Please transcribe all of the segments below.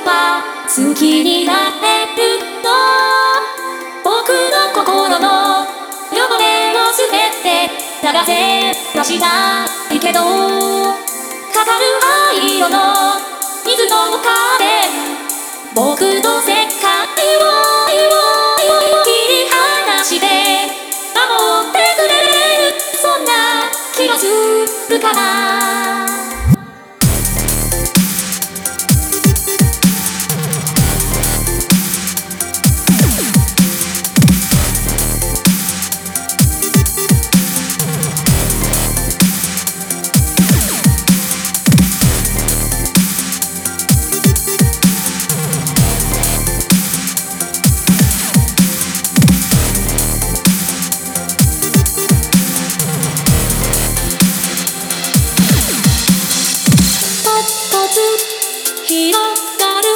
は好きになってるの。僕の心の汚れを捨てて流せはしないけど、かかる灰色の水の壁、僕の世界を切り離して守ってくれる、そんな気がするかな。広がる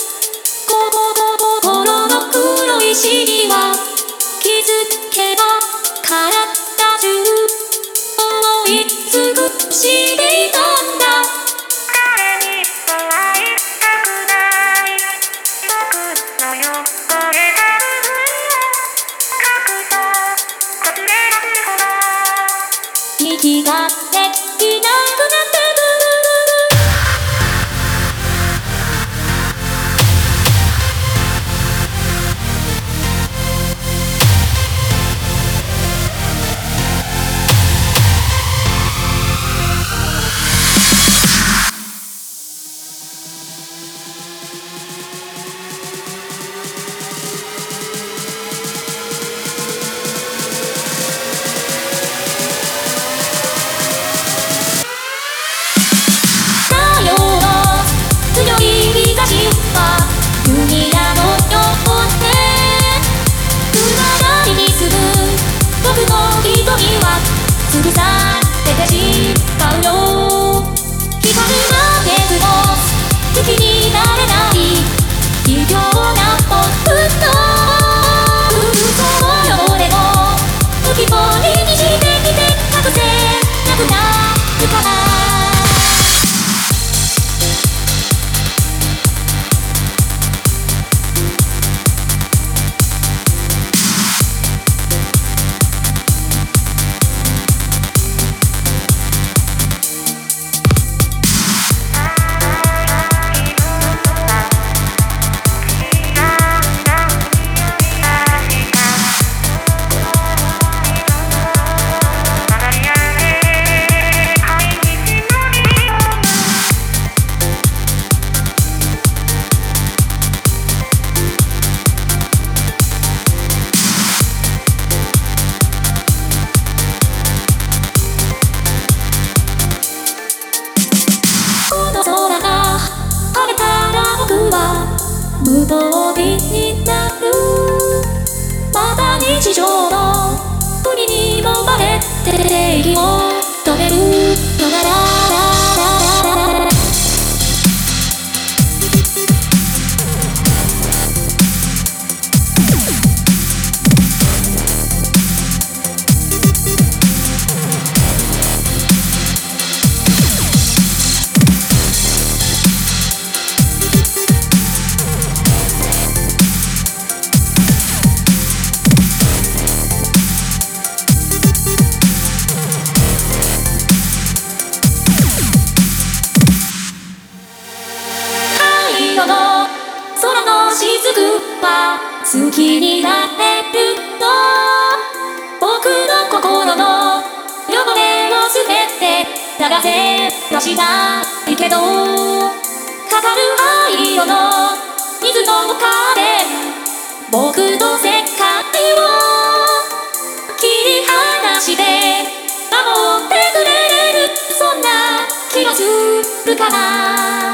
心の黒いシワ、気づけば体中覆い尽くしていたんだ。 誰にも会いたくない僕の汚れた部分を隠そう隠れ出すほど、 息ができなくなってくる。無防備になる、また日常の国にもバレて正義を止めるのなら空の雫は好きになってるの。僕の心の汚れを捨てて流せはしないけど、かかる灰色の水の壁、僕の世界を切り離して守ってくれる、そんな気がするかな。